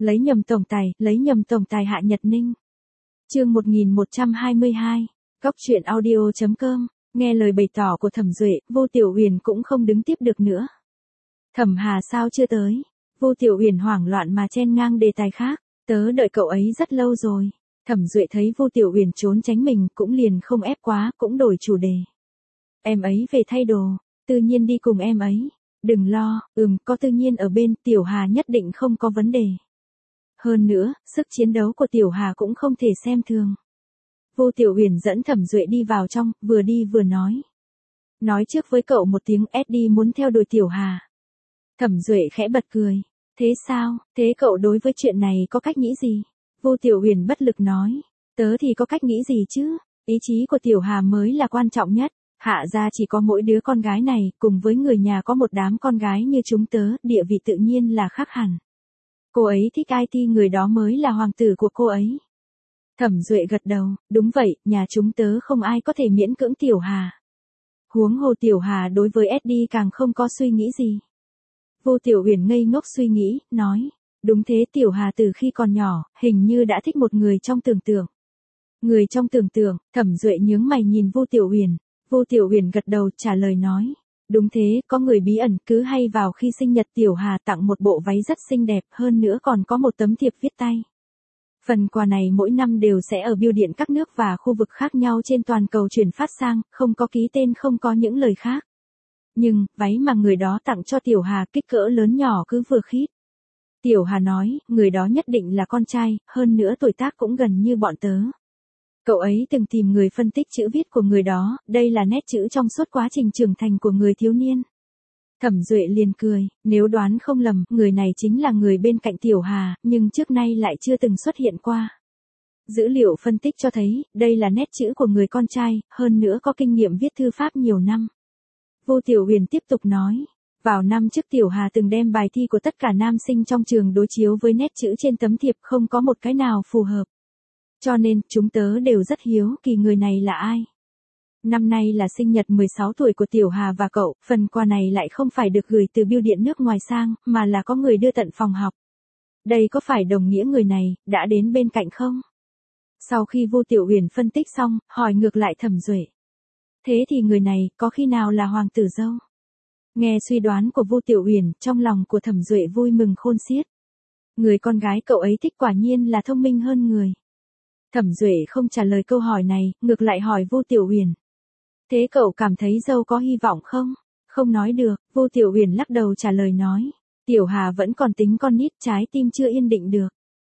lấy nhầm tổng tài Hạ Nhật Ninh. Chương 1122, Góc truyện audio.com, nghe lời bày tỏ của Thẩm Duệ, Vô Tiểu Huyền cũng không đứng tiếp được nữa. Thẩm Hà sao chưa tới? Vô Tiểu Huyền hoảng loạn mà chen ngang đề tài khác, tớ đợi cậu ấy rất lâu rồi. Thẩm Duệ thấy Vô Tiểu Huyền trốn tránh mình cũng liền không ép quá, cũng đổi chủ đề. Em ấy về thay đồ, tự nhiên đi cùng em ấy. Đừng lo, có tự nhiên ở bên, Tiểu Hà nhất định không có vấn đề. Hơn nữa, sức chiến đấu của Tiểu Hà cũng không thể xem thường. Vô Tiểu Huyền dẫn Thẩm Duệ đi vào trong, vừa đi vừa nói. Nói trước với cậu một tiếng, Eddie muốn theo đuổi Tiểu Hà. Thẩm Duệ khẽ bật cười. Thế sao, thế cậu đối với chuyện này có cách nghĩ gì? Vô Tiểu Huyền bất lực nói. Tớ thì có cách nghĩ gì chứ? Ý chí của Tiểu Hà mới là quan trọng nhất. Hạ gia chỉ có mỗi đứa con gái này, cùng với người nhà có một đám con gái như chúng tớ, địa vị tự nhiên là khác hẳn. Cô ấy thích ai thì người đó mới là hoàng tử của cô ấy. Thẩm Duệ gật đầu, đúng vậy, nhà chúng tớ không ai có thể miễn cưỡng Tiểu Hà. Huống hồ Tiểu Hà đối với Eddie càng không có suy nghĩ gì. Vô Tiểu Huyền ngây ngốc suy nghĩ, nói, đúng thế, Tiểu Hà từ khi còn nhỏ, hình như đã thích một người trong tưởng tượng. Người trong tưởng tượng, Thẩm Duệ nhướng mày nhìn Vô Tiểu Huyền. Vô Tiểu Huyền gật đầu trả lời nói, đúng thế, có người bí ẩn cứ hay vào khi sinh nhật Tiểu Hà tặng một bộ váy rất xinh đẹp, hơn nữa còn có một tấm thiệp viết tay. Phần quà này mỗi năm đều sẽ ở bưu điện các nước và khu vực khác nhau trên toàn cầu chuyển phát sang, không có ký tên, không có những lời khác. Nhưng, váy mà người đó tặng cho Tiểu Hà kích cỡ lớn nhỏ cứ vừa khít. Tiểu Hà nói, người đó nhất định là con trai, hơn nữa tuổi tác cũng gần như bọn tớ. Cậu ấy từng tìm người phân tích chữ viết của người đó, đây là nét chữ trong suốt quá trình trưởng thành của người thiếu niên. Thẩm Duệ liền cười, nếu đoán không lầm, người này chính là người bên cạnh Tiểu Hà, nhưng trước nay lại chưa từng xuất hiện qua. Dữ liệu phân tích cho thấy, đây là nét chữ của người con trai, hơn nữa có kinh nghiệm viết thư pháp nhiều năm. Vô Tiểu Huyền tiếp tục nói, vào năm trước Tiểu Hà từng đem bài thi của tất cả nam sinh trong trường đối chiếu với nét chữ trên tấm thiệp, không có một cái nào phù hợp. Cho nên, chúng tớ đều rất hiếu kỳ người này là ai. Năm nay là sinh nhật 16 tuổi của Tiểu Hà và cậu, phần quà này lại không phải được gửi từ bưu điện nước ngoài sang, mà là có người đưa tận phòng học. Đây có phải đồng nghĩa người này, đã đến bên cạnh không? Sau khi Vô Tiểu Huyền phân tích xong, hỏi ngược lại Thẩm Duệ. Thế thì người này, có khi nào là hoàng tử dâu? Nghe suy đoán của Vô Tiểu Huyền, trong lòng của Thẩm Duệ vui mừng khôn xiết. Người con gái cậu ấy thích quả nhiên là thông minh hơn người. Thẩm Duệ không trả lời câu hỏi này, ngược lại hỏi Vô Tiểu Huyền. Thế cậu cảm thấy dâu có hy vọng không? Không nói được, Vô Tiểu Huyền lắc đầu trả lời nói. Tiểu Hà vẫn còn tính con nít, trái tim chưa yên định được.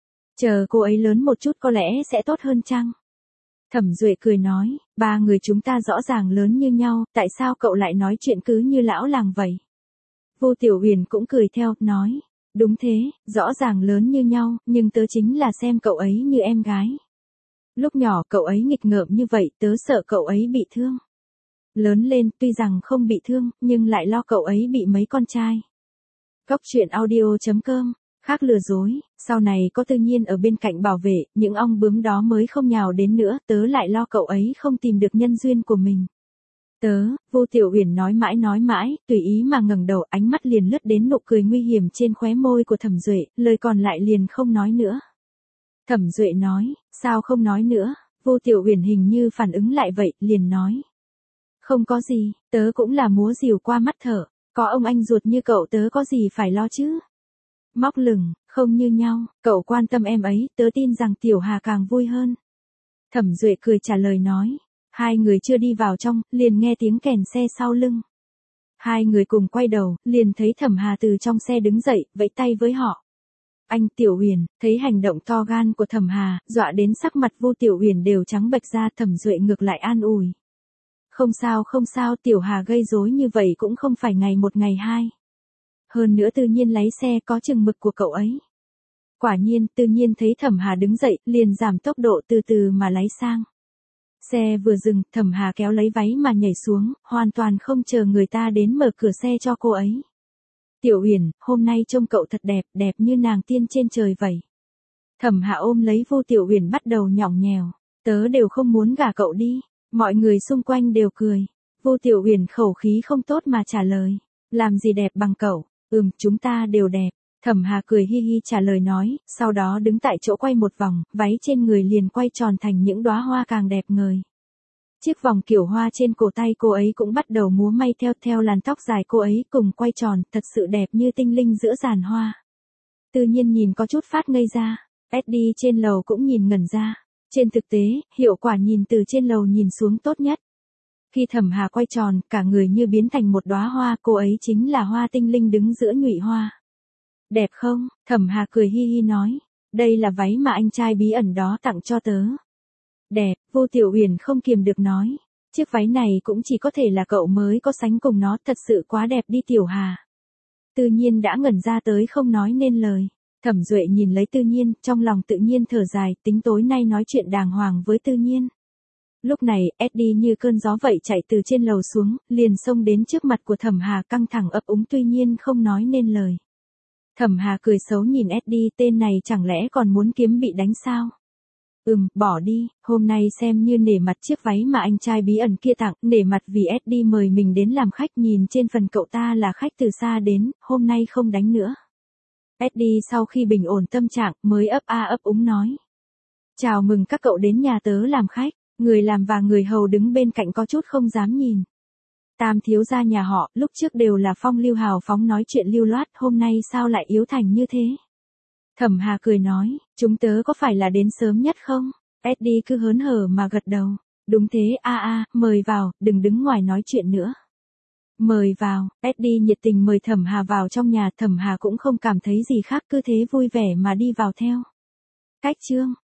Chờ cô ấy lớn một chút có lẽ sẽ tốt hơn chăng? Thẩm Duệ cười nói, ba người chúng ta rõ ràng lớn như nhau, tại sao cậu lại nói chuyện cứ như lão làng vậy? Vô Tiểu Huyền cũng cười theo, nói. Đúng thế, rõ ràng lớn như nhau, nhưng tớ chính là xem cậu ấy như em gái. Lúc nhỏ cậu ấy nghịch ngợm như vậy, tớ sợ cậu ấy bị thương. Lớn lên, tuy rằng không bị thương, nhưng lại lo cậu ấy bị mấy con trai. Góc truyện audio.com, khác lừa dối, sau này có tự nhiên ở bên cạnh bảo vệ, những ong bướm đó mới không nhào đến nữa, tớ lại lo cậu ấy không tìm được nhân duyên của mình. Vô Tiểu Huyền nói mãi, tùy ý mà ngẩng đầu, ánh mắt liền lướt đến nụ cười nguy hiểm trên khóe môi của Thẩm Duệ, lời còn lại liền không nói nữa. Thẩm Duệ nói, sao không nói nữa? Vô Tiểu Huyền hình như phản ứng lại vậy, liền nói. Không có gì, tớ cũng là múa rìu qua mắt thở, có ông anh ruột như cậu tớ có gì phải lo chứ? Móc lửng, không như nhau, cậu quan tâm em ấy, tớ tin rằng Tiểu Hà càng vui hơn. Thẩm Duệ cười trả lời nói. Hai người chưa đi vào trong, liền nghe tiếng kèn xe sau lưng. Hai người cùng quay đầu, liền thấy Thẩm Hà từ trong xe đứng dậy, vẫy tay với họ. Anh Tiểu Huyền, thấy hành động to gan của Thẩm Hà, dọa đến sắc mặt Vô Tiểu Huyền đều trắng bệch ra, Thẩm Duệ ngược lại an ủi. Không sao, Tiểu Hà gây rối như vậy cũng không phải ngày một ngày hai. Hơn nữa tự nhiên lái xe có chừng mực của cậu ấy. Quả nhiên, tự nhiên thấy Thẩm Hà đứng dậy, liền giảm tốc độ từ từ mà lái sang. Xe vừa dừng, Thẩm Hà kéo lấy váy mà nhảy xuống, hoàn toàn không chờ người ta đến mở cửa xe cho cô ấy. Tiểu Huyền, hôm nay trông cậu thật đẹp, đẹp như nàng tiên trên trời vậy. Thẩm Hà ôm lấy Vô Tiểu Huyền bắt đầu nhõng nhẽo, tớ đều không muốn gả cậu đi. Mọi người xung quanh đều cười. Vô Tiểu Huyền khẩu khí không tốt mà trả lời, làm gì đẹp bằng cậu? Chúng ta đều đẹp. Thẩm Hà cười hi hi trả lời nói, sau đó đứng tại chỗ quay một vòng, váy trên người liền quay tròn thành những đóa hoa càng đẹp ngời. Chiếc vòng kiểu hoa trên cổ tay cô ấy cũng bắt đầu múa may theo làn tóc dài cô ấy cùng quay tròn, thật sự đẹp như tinh linh giữa giàn hoa. Tư Nhiên nhìn có chút phát ngây ra, Eddie trên lầu cũng nhìn ngẩn ra. Trên thực tế, hiệu quả nhìn từ trên lầu nhìn xuống tốt nhất. Khi Thẩm Hà quay tròn, cả người như biến thành một đóa hoa, cô ấy chính là hoa tinh linh đứng giữa nhụy hoa. Đẹp không? Thẩm Hà cười hi hi nói, đây là váy mà anh trai bí ẩn đó tặng cho tớ. Đẹp, Vô Tiểu Uyển không kiềm được nói, chiếc váy này cũng chỉ có thể là cậu mới có sánh cùng nó, thật sự quá đẹp đi Tiểu Hà. Tư Nhiên đã ngẩn ra tới không nói nên lời. Thẩm Duệ nhìn lấy Tư Nhiên, trong lòng tự nhiên thở dài, tính tối nay nói chuyện đàng hoàng với Tư Nhiên. Lúc này, Eddie như cơn gió vậy chạy từ trên lầu xuống, liền xông đến trước mặt của Thẩm Hà căng thẳng ấp úng tuy nhiên không nói nên lời. Thẩm Hà cười xấu nhìn Eddie, tên này chẳng lẽ còn muốn kiếm bị đánh sao? Bỏ đi, hôm nay xem như nể mặt chiếc váy mà anh trai bí ẩn kia tặng, nể mặt vì Eddie mời mình đến làm khách, nhìn trên phần cậu ta là khách từ xa đến, hôm nay không đánh nữa. Eddie sau khi bình ổn tâm trạng, mới ấp a ấp úng nói. Chào mừng các cậu đến nhà tớ làm khách, người làm và người hầu đứng bên cạnh có chút không dám nhìn. Tam thiếu gia nhà họ, lúc trước đều là phong lưu hào phóng nói chuyện lưu loát, hôm nay sao lại yếu thành như thế? Thẩm Hà cười nói, chúng tớ có phải là đến sớm nhất không? Eddie cứ hớn hở mà gật đầu. Đúng thế, mời vào, đừng đứng ngoài nói chuyện nữa. Mời vào, Eddie nhiệt tình mời Thẩm Hà vào trong nhà, Thẩm Hà cũng không cảm thấy gì khác, cứ thế vui vẻ mà đi vào theo. Cách chương